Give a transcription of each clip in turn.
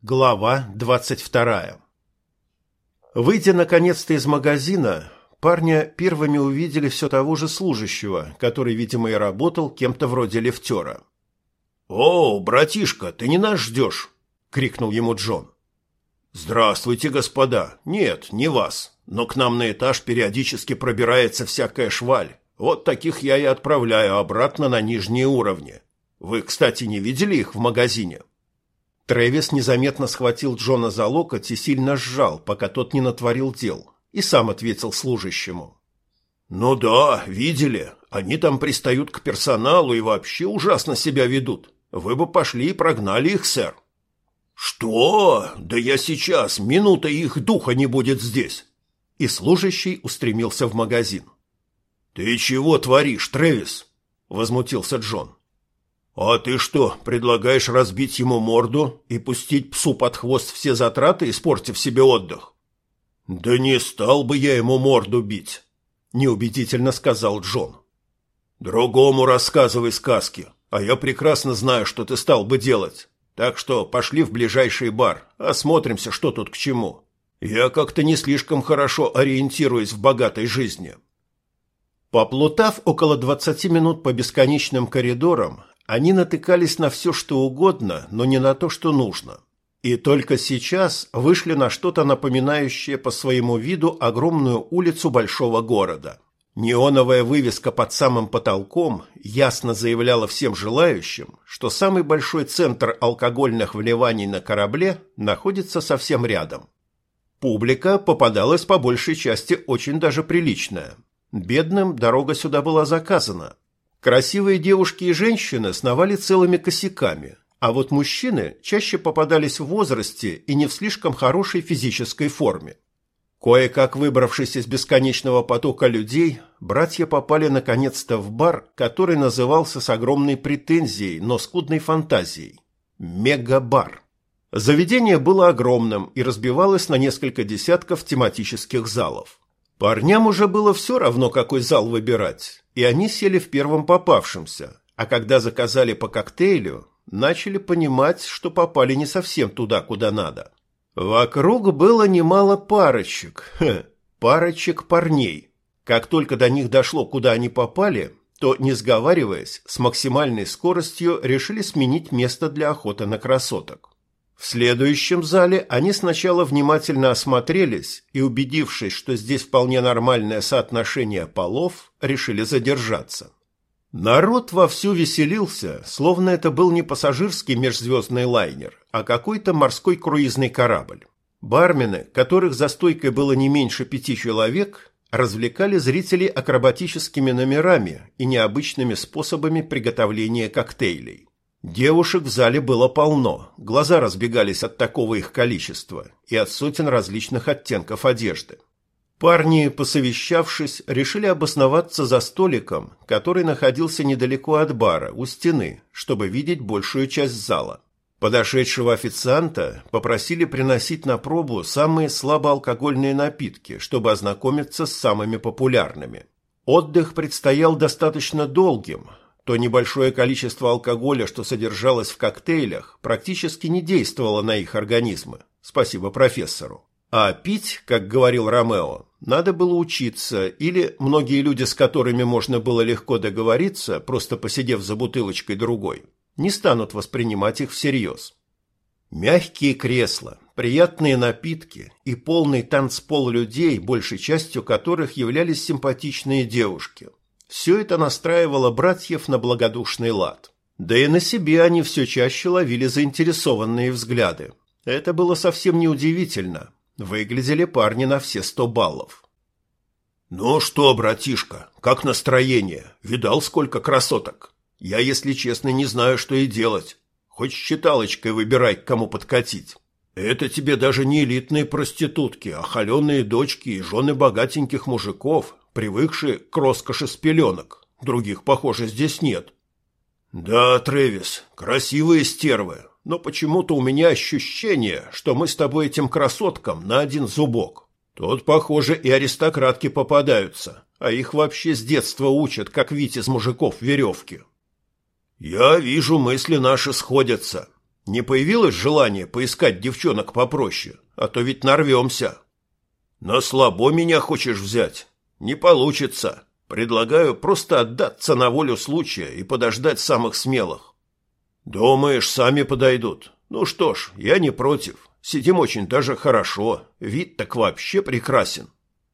Глава 22. Выйдя наконец-то из магазина, парня первыми увидели все того же служащего, который, видимо, и работал кем-то вроде лифтера. «О, братишка, ты не нас ждешь?» — крикнул ему Джон. «Здравствуйте, господа. Нет, не вас. Но к нам на этаж периодически пробирается всякая шваль. Вот таких я и отправляю обратно на нижние уровни. Вы, кстати, не видели их в магазине?» Трэвис незаметно схватил Джона за локоть и сильно сжал, пока тот не натворил дел, и сам ответил служащему. «Ну да, видели. Они там пристают к персоналу и вообще ужасно себя ведут. Вы бы пошли и прогнали их, сэр». «Что? Да я сейчас, минута их духа не будет здесь!» И служащий устремился в магазин. «Ты чего творишь, Трэвис?» — возмутился Джон. «А ты что, предлагаешь разбить ему морду и пустить псу под хвост все затраты, испортив себе отдых?» «Да не стал бы я ему морду бить», — неубедительно сказал Джон. «Другому рассказывай сказки, а я прекрасно знаю, что ты стал бы делать. Так что пошли в ближайший бар, осмотримся, что тут к чему. Я как-то не слишком хорошо ориентируюсь в богатой жизни». Поплутав около 20 минут по бесконечным коридорам, они натыкались на все, что угодно, но не на то, что нужно. И только сейчас вышли на что-то напоминающее по своему виду огромную улицу большого города. Неоновая вывеска под самым потолком ясно заявляла всем желающим, что самый большой центр алкогольных вливаний на корабле находится совсем рядом. Публика попадалась по большей части очень даже приличная. Бедным дорога сюда была заказана. Красивые девушки и женщины сновали целыми косяками, а вот мужчины чаще попадались в возрасте и не в слишком хорошей физической форме. Кое-как выбравшись из бесконечного потока людей, братья попали наконец-то в бар, который назывался с огромной претензией, но скудной фантазией – «Мега-бар». Заведение было огромным и разбивалось на несколько десятков тематических залов. Парням уже было все равно, какой зал выбирать, и они сели в первом попавшемся, а когда заказали по коктейлю, начали понимать, что попали не совсем туда, куда надо. Вокруг было немало парочек парней. Как только до них дошло, куда они попали, то, не сговариваясь, с максимальной скоростью решили сменить место для охоты на красоток. В следующем зале они сначала внимательно осмотрелись и, убедившись, что здесь вполне нормальное соотношение полов, решили задержаться. Народ вовсю веселился, словно это был не пассажирский межзвездный лайнер, а какой-то морской круизный корабль. Бармены, которых за стойкой было не меньше 5 человек, развлекали зрителей акробатическими номерами и необычными способами приготовления коктейлей. Девушек в зале было полно, глаза разбегались от такого их количества и от сотен различных оттенков одежды. Парни, посовещавшись, решили обосноваться за столиком, который находился недалеко от бара, у стены, чтобы видеть большую часть зала. Подошедшего официанта попросили приносить на пробу самые слабоалкогольные напитки, чтобы ознакомиться с самыми популярными. Отдых предстоял достаточно долгим. То небольшое количество алкоголя, что содержалось в коктейлях, практически не действовало на их организмы, спасибо профессору. А пить, как говорил Ромео, надо было учиться, или многие люди, с которыми можно было легко договориться, просто посидев за бутылочкой другой, не станут воспринимать их всерьез. Мягкие кресла, приятные напитки и полный танцпол людей, большей частью которых являлись симпатичные девушки – все это настраивало братьев на благодушный лад. Да и на себе они все чаще ловили заинтересованные взгляды. Это было совсем неудивительно. Выглядели парни на все 100 баллов. «Ну что, братишка, как настроение? Видал, сколько красоток? Я, если честно, не знаю, что и делать. Хоть считалочкой выбирай, к кому подкатить. Это тебе даже не элитные проститутки, а холеные дочки и жены богатеньких мужиков, привыкшие к роскоши с пеленок. Других, похоже, здесь нет». «Да, Трэвис, красивые стервы, но почему-то у меня ощущение, что мы с тобой этим красоткам на один зубок. Тут, похоже, и аристократки попадаются, а их вообще с детства учат, как вить из мужиков веревки». «Я вижу, мысли наши сходятся. Не появилось желание поискать девчонок попроще, а то ведь нарвемся. На слабо меня хочешь взять? Не получится. Предлагаю просто отдаться на волю случая и подождать самых смелых. Думаешь, сами подойдут? Ну что ж, я не против. Сидим очень даже хорошо. Вид так вообще прекрасен.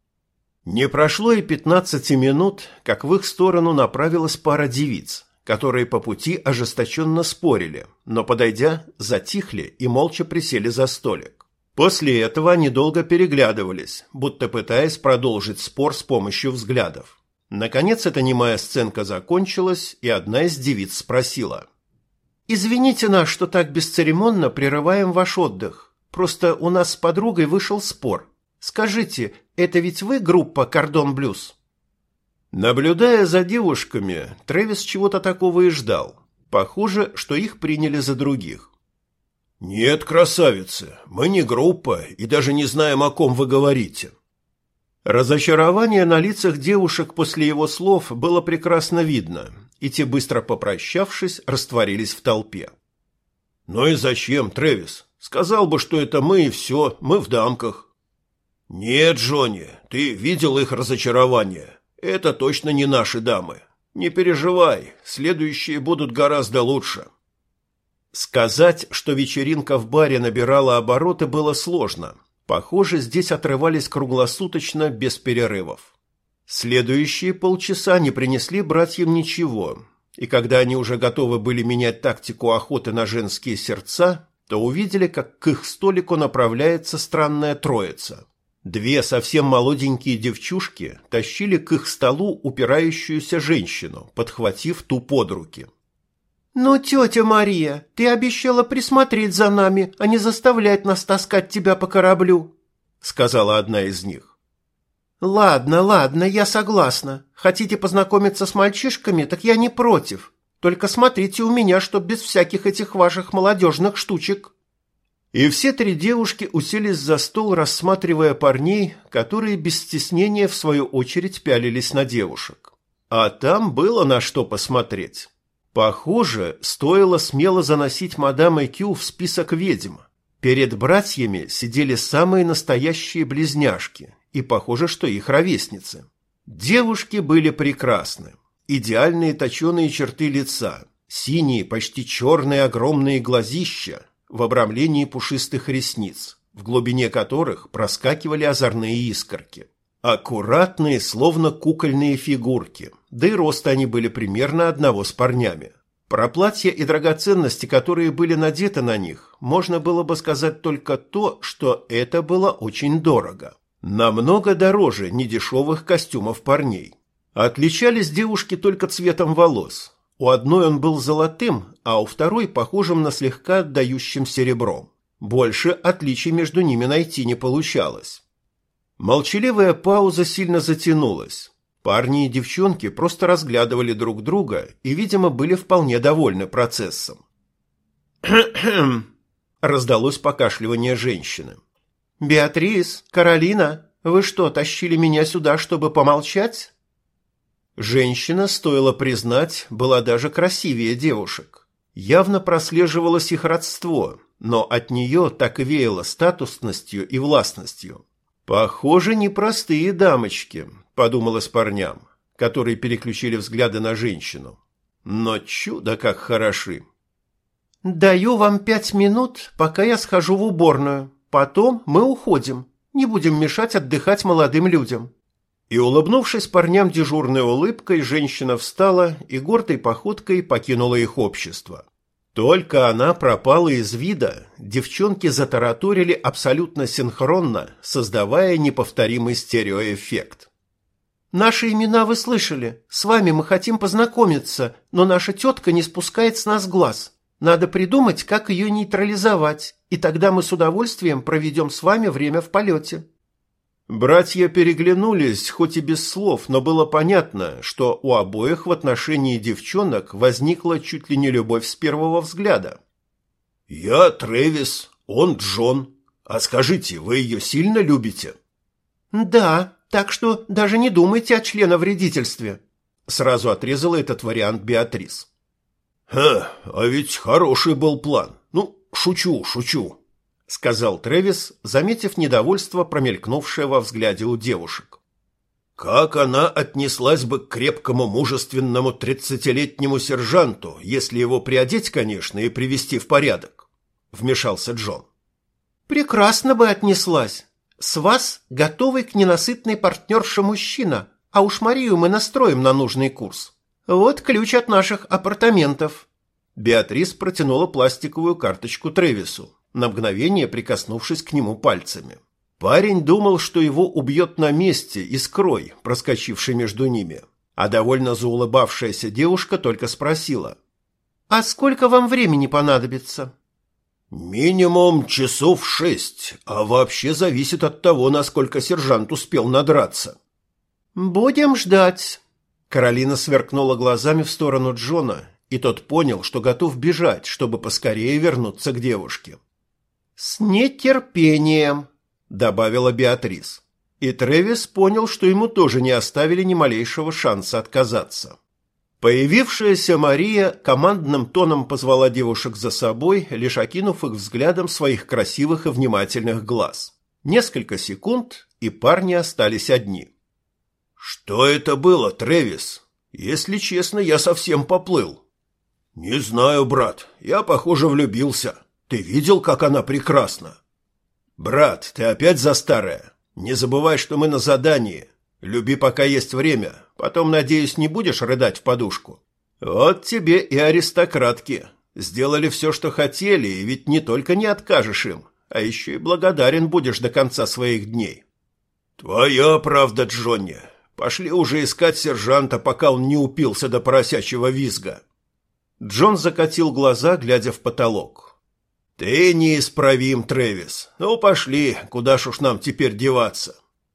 Не прошло и 15 минут, как в их сторону направилась пара девиц, которые по пути ожесточенно спорили, но, подойдя, затихли и молча присели за столик. После этого они долго переглядывались, будто пытаясь продолжить спор с помощью взглядов. Наконец эта немая сценка закончилась, и одна из девиц спросила: «Извините нас, что так бесцеремонно прерываем ваш отдых. Просто у нас с подругой вышел спор. Скажите, это ведь вы группа «Кордон Блюз»?» Наблюдая за девушками, Трэвис чего-то такого и ждал. Похоже, что их приняли за других. «Нет, красавицы, мы не группа и даже не знаем, о ком вы говорите». Разочарование на лицах девушек после его слов было прекрасно видно, и те, быстро попрощавшись, растворились в толпе. «Ну и зачем, Трэвис? Сказал бы, что это мы и все, мы в дамках». «Нет, Джонни, ты видел их разочарование. Это точно не наши дамы. Не переживай, следующие будут гораздо лучше». Сказать, что вечеринка в баре набирала обороты, было сложно. Похоже, здесь отрывались круглосуточно, без перерывов. Следующие полчаса не принесли братьям ничего, и когда они уже готовы были менять тактику охоты на женские сердца, то увидели, как к их столику направляется странная троица. Две совсем молоденькие девчушки тащили к их столу упирающуюся женщину, подхватив ту под руки. «Ну, тетя Мария, ты обещала присмотреть за нами, а не заставлять нас таскать тебя по кораблю», — сказала одна из них. «Ладно, я согласна. Хотите познакомиться с мальчишками, так я не против. Только смотрите у меня, чтоб без всяких этих ваших молодежных штучек». И все три девушки уселись за стол, рассматривая парней, которые без стеснения в свою очередь пялились на девушек. А там было на что посмотреть. Похоже, стоило смело заносить мадам Экю в список ведьм. Перед братьями сидели самые настоящие близняшки, и похоже, что их ровесницы. Девушки были прекрасны. Идеальные точеные черты лица, синие, почти черные огромные глазища в обрамлении пушистых ресниц, в глубине которых проскакивали озорные искорки. Аккуратные, словно кукольные фигурки, да и роста они были примерно одного с парнями. Про платья и драгоценности, которые были надеты на них, можно было бы сказать только то, что это было очень дорого. Намного дороже недешевых костюмов парней. Отличались девушки только цветом волос. У одной он был золотым, а у второй похожим на слегка отдающим серебром. Больше отличий между ними найти не получалось. Молчаливая пауза сильно затянулась. Парни и девчонки просто разглядывали друг друга и, видимо, были вполне довольны процессом. «Кхм-кхм», — раздалось покашливание женщины. «Беатрис, Каролина, вы что, тащили меня сюда, чтобы помолчать?» Женщина, стоило признать, была даже красивее девушек. Явно прослеживалось их родство, но от нее так и веяло статусностью и властностью. «Похоже, непростые дамочки», — подумалось парням, которые переключили взгляды на женщину. «Но чудо как хороши!» «Даю вам 5 минут, пока я схожу в уборную. Потом мы уходим. Не будем мешать отдыхать молодым людям». И, улыбнувшись парням дежурной улыбкой, женщина встала и гордой походкой покинула их общество. Только она пропала из вида, девчонки затараторили абсолютно синхронно, создавая неповторимый стереоэффект. «Наши имена вы слышали. С вами мы хотим познакомиться, но наша тетка не спускает с нас глаз. Надо придумать, как ее нейтрализовать, и тогда мы с удовольствием проведем с вами время в полете». Братья переглянулись, хоть и без слов, но было понятно, что у обоих в отношении девчонок возникла чуть ли не любовь с первого взгляда. «Я Трэвис, он Джон. А скажите, вы ее сильно любите?» «Да, так что даже не думайте о членовредительстве», — сразу отрезала этот вариант Беатрис. «А ведь хороший был план. Ну, шучу, шучу», — сказал Трэвис, заметив недовольство, промелькнувшее во взгляде у девушек. «Как она отнеслась бы к крепкому, мужественному 30-летнему сержанту, если его приодеть, конечно, и привести в порядок?» — вмешался Джон. «Прекрасно бы отнеслась. С вас готовый к ненасытной партнерше мужчина, а уж Марию мы настроим на нужный курс. Вот ключ от наших апартаментов». Беатрис протянула пластиковую карточку Трэвису, на мгновение прикоснувшись к нему пальцами. Парень думал, что его убьет на месте искрой, проскочившей между ними, а довольно заулыбавшаяся девушка только спросила: «А сколько вам времени понадобится?» «Минимум часов 6, а вообще зависит от того, насколько сержант успел надраться». «Будем ждать». Каролина сверкнула глазами в сторону Джона, и тот понял, что готов бежать, чтобы поскорее вернуться к девушке. «С нетерпением», — добавила Беатрис. И Трэвис понял, что ему тоже не оставили ни малейшего шанса отказаться. Появившаяся Мария командным тоном позвала девушек за собой, лишь окинув их взглядом своих красивых и внимательных глаз. Несколько секунд, и парни остались одни. «Что это было, Трэвис? Если честно, я совсем поплыл». «Не знаю, брат, я, похоже, влюбился. Ты видел, как она прекрасна?» «Брат, ты опять за старое? Не забывай, что мы на задании. Люби, пока есть время. Потом, надеюсь, не будешь рыдать в подушку. Вот тебе и аристократки. Сделали все, что хотели, и ведь не только не откажешь им, а еще и благодарен будешь до конца своих дней». «Твоя правда, Джонни. Пошли уже искать сержанта, пока он не упился до поросячьего визга». Джон закатил глаза, глядя в потолок. «Ты неисправим, Трэвис. Ну, пошли, куда ж уж нам теперь деваться?»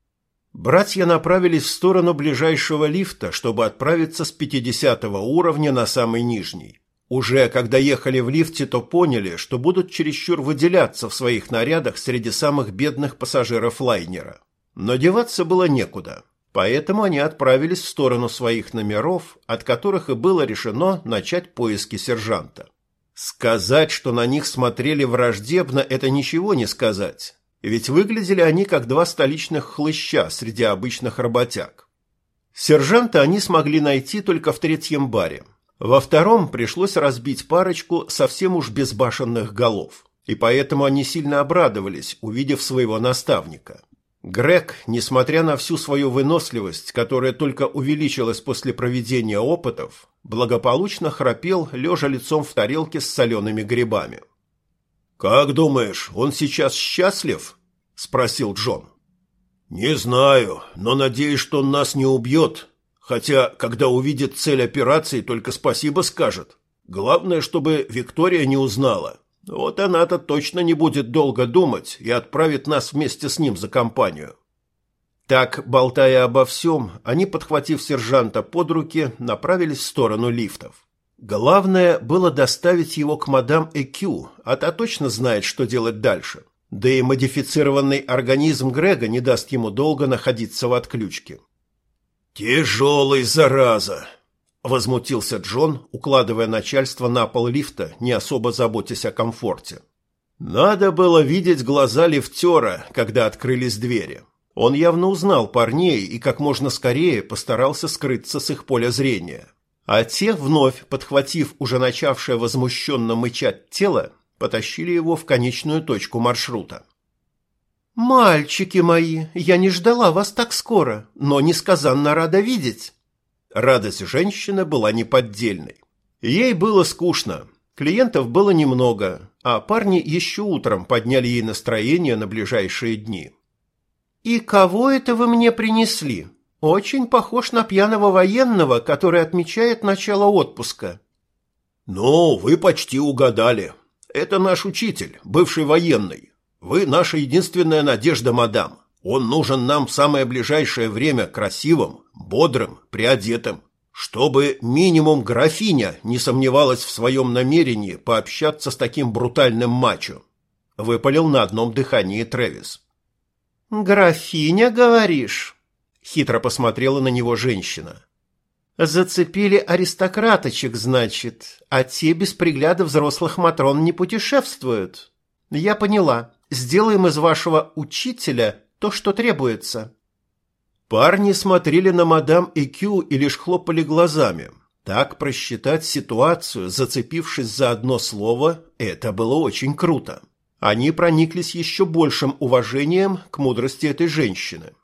Братья направились в сторону ближайшего лифта, чтобы отправиться с 50-го уровня на самый нижний. Уже когда ехали в лифте, то поняли, что будут чересчур выделяться в своих нарядах среди самых бедных пассажиров лайнера. Но деваться было некуда, поэтому они отправились в сторону своих номеров, от которых и было решено начать поиски сержанта. Сказать, что на них смотрели враждебно, это ничего не сказать. Ведь выглядели они как два столичных хлыща среди обычных работяг. Сержанта они смогли найти только в третьем баре. Во втором пришлось разбить парочку совсем уж безбашенных голов. И поэтому они сильно обрадовались, увидев своего наставника. Грег, несмотря на всю свою выносливость, которая только увеличилась после проведения опытов, благополучно храпел, лежа лицом в тарелке с солеными грибами. «Как думаешь, он сейчас счастлив?» – спросил Джон. «Не знаю, но надеюсь, что он нас не убьет. Хотя, когда увидит цель операции, только спасибо скажет. Главное, чтобы Виктория не узнала. Вот она-то точно не будет долго думать и отправит нас вместе с ним за компанию». Так, болтая обо всем, они, подхватив сержанта под руки, направились в сторону лифтов. Главное было доставить его к мадам Экю, а та точно знает, что делать дальше. Да и модифицированный организм Грега не даст ему долго находиться в отключке. «Тяжелый, зараза!» – возмутился Джон, укладывая начальство на пол лифта, не особо заботясь о комфорте. Надо было видеть глаза лифтера, когда открылись двери. Он явно узнал парней и как можно скорее постарался скрыться с их поля зрения. А те, вновь подхватив уже начавшее возмущенно мычать тело, потащили его в конечную точку маршрута. «Мальчики мои, я не ждала вас так скоро, но несказанно рада видеть». Радость женщины была неподдельной. Ей было скучно, клиентов было немного, а парни еще утром подняли ей настроение на ближайшие дни. «И кого это вы мне принесли? Очень похож на пьяного военного, который отмечает начало отпуска». «Ну, вы почти угадали. Это наш учитель, бывший военный. Вы наша единственная надежда, мадам. Он нужен нам в самое ближайшее время красивым, бодрым, приодетым, чтобы минимум графиня не сомневалась в своем намерении пообщаться с таким брутальным мачо», — выпалил на одном дыхании Трэвис. «Графиня, говоришь?» — хитро посмотрела на него женщина. Зацепили аристократочек, значит, а те без пригляда взрослых матрон не путешествуют. Я поняла. Сделаем из вашего учителя то, что требуется. Парни смотрели на мадам Экю и лишь хлопали глазами. Так просчитать ситуацию, зацепившись за одно слово, это было очень круто. Они прониклись еще большим уважением к мудрости этой женщины.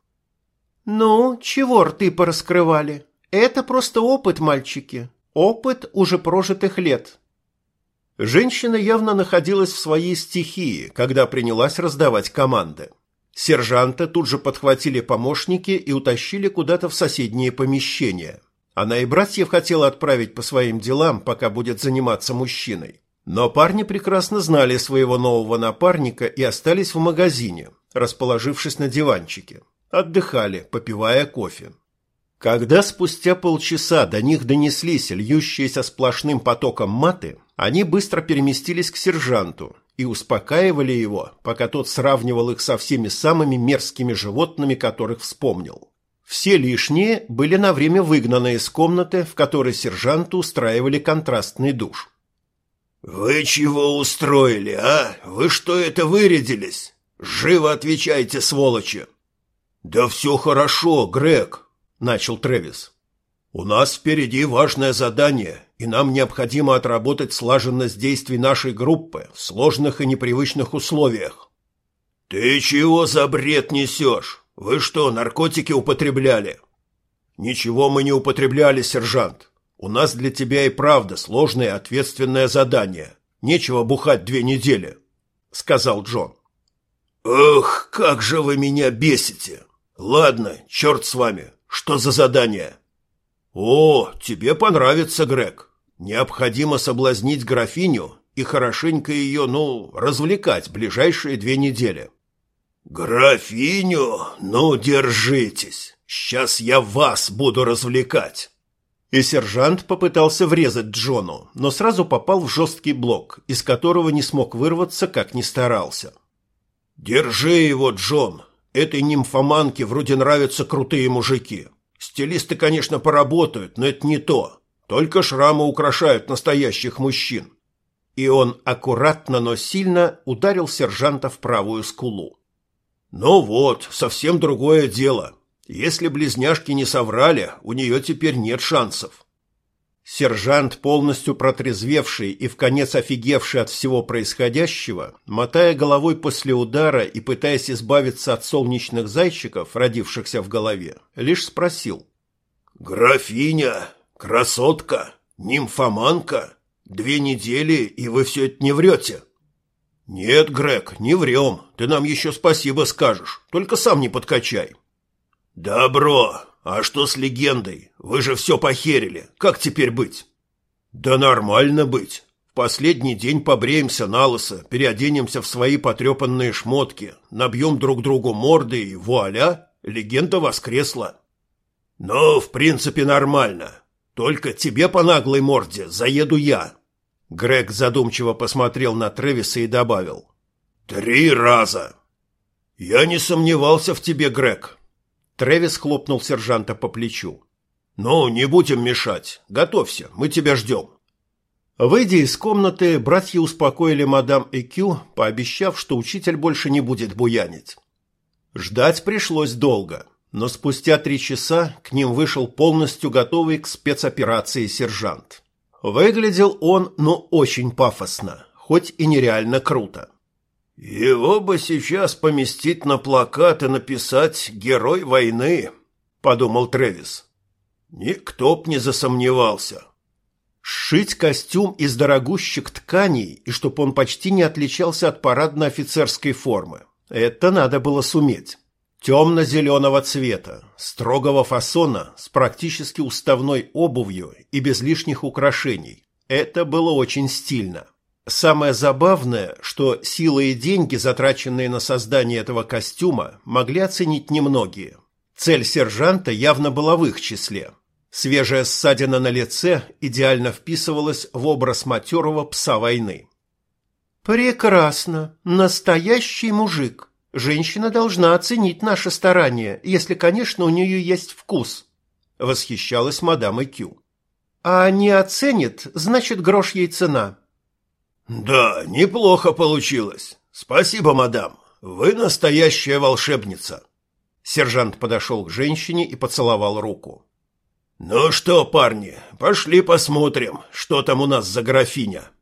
«Ну, чего рты пораскрывали? Это просто опыт, мальчики. Опыт уже прожитых лет». Женщина явно находилась в своей стихии, когда принялась раздавать команды. Сержанта тут же подхватили помощники и утащили куда-то в соседние помещения. Она и братьев хотела отправить по своим делам, пока будет заниматься мужчиной. Но парни прекрасно знали своего нового напарника и остались в магазине, расположившись на диванчике. Отдыхали, попивая кофе. Когда спустя полчаса до них донеслись льющиеся сплошным потоком маты, они быстро переместились к сержанту и успокаивали его, пока тот сравнивал их со всеми самыми мерзкими животными, которых вспомнил. Все лишние были на время выгнаны из комнаты, в которой сержанту устраивали контрастный душ. «Вы чего устроили, а? Вы что это вырядились? Живо отвечайте, сволочи!» «Да все хорошо, Грег», — начал Трэвис. «У нас впереди важное задание, и нам необходимо отработать слаженность действий нашей группы в сложных и непривычных условиях». «Ты чего за бред несешь? Вы что, наркотики употребляли?» «Ничего мы не употребляли, сержант. У нас для тебя и правда сложное и ответственное задание. Нечего бухать 2 недели», — сказал Джон. «Ох, как же вы меня бесите! Ладно, черт с вами, что за задание?» «О, тебе понравится, Грег. Необходимо соблазнить графиню и хорошенько ее, развлекать ближайшие 2 недели». «Графиню? Ну, держитесь. Сейчас я вас буду развлекать». И сержант попытался врезать Джону, но сразу попал в жесткий блок, из которого не смог вырваться, как ни старался. «Держи его, Джон. Этой нимфоманке вроде нравятся крутые мужики. Стилисты, конечно, поработают, но это не то. Только шрамы украшают настоящих мужчин». И он аккуратно, но сильно ударил сержанта в правую скулу. «Ну вот, совсем другое дело. Если близняшки не соврали, у нее теперь нет шансов». Сержант, полностью протрезвевший и вконец офигевший от всего происходящего, мотая головой после удара и пытаясь избавиться от солнечных зайчиков, родившихся в голове, лишь спросил: «Графиня? Красотка? Нимфоманка? 2 недели, и вы все это не врете?» «Нет, Грег, не врем. Ты нам еще спасибо скажешь. Только сам не подкачай». «Добро. А что с легендой? Вы же все похерили. Как теперь быть?» «Да нормально быть. В последний день побреемся налысо, переоденемся в свои потрепанные шмотки, набьем друг другу морды и вуаля, легенда воскресла». «Ну, в принципе, нормально. Только тебе по наглой морде заеду я». Грег задумчиво посмотрел на Трэвиса и добавил: 3 раза. «Я не сомневался в тебе, Грег». Трэвис хлопнул сержанта по плечу. «Ну, не будем мешать. Готовься, мы тебя ждем». Выйдя из комнаты, братья успокоили мадам Экю, пообещав, что учитель больше не будет буянить. Ждать пришлось долго, но спустя 3 часа к ним вышел полностью готовый к спецоперации сержант. Выглядел он, очень пафосно, хоть и нереально круто. «Его бы сейчас поместить на плакат и написать «Герой войны», — подумал Трэвис. Никто б не засомневался. Сшить костюм из дорогущих тканей, и чтоб он почти не отличался от парадно-офицерской формы. Это надо было суметь. Темно-зеленого цвета, строгого фасона, с практически уставной обувью и без лишних украшений. Это было очень стильно. Самое забавное, что силы и деньги, затраченные на создание этого костюма, могли оценить немногие. Цель сержанта явно была в их числе. Свежая ссадина на лице идеально вписывалась в образ матерого пса войны. «Прекрасно. Настоящий мужик. Женщина должна оценить наши старания, если, конечно, у нее есть вкус», – восхищалась мадам Экю. А не оценит, значит, грош ей цена. Да, неплохо получилось. Спасибо, мадам. Вы настоящая волшебница. Сержант подошел к женщине и поцеловал руку. Ну что, парни, пошли посмотрим, что там у нас за графиня.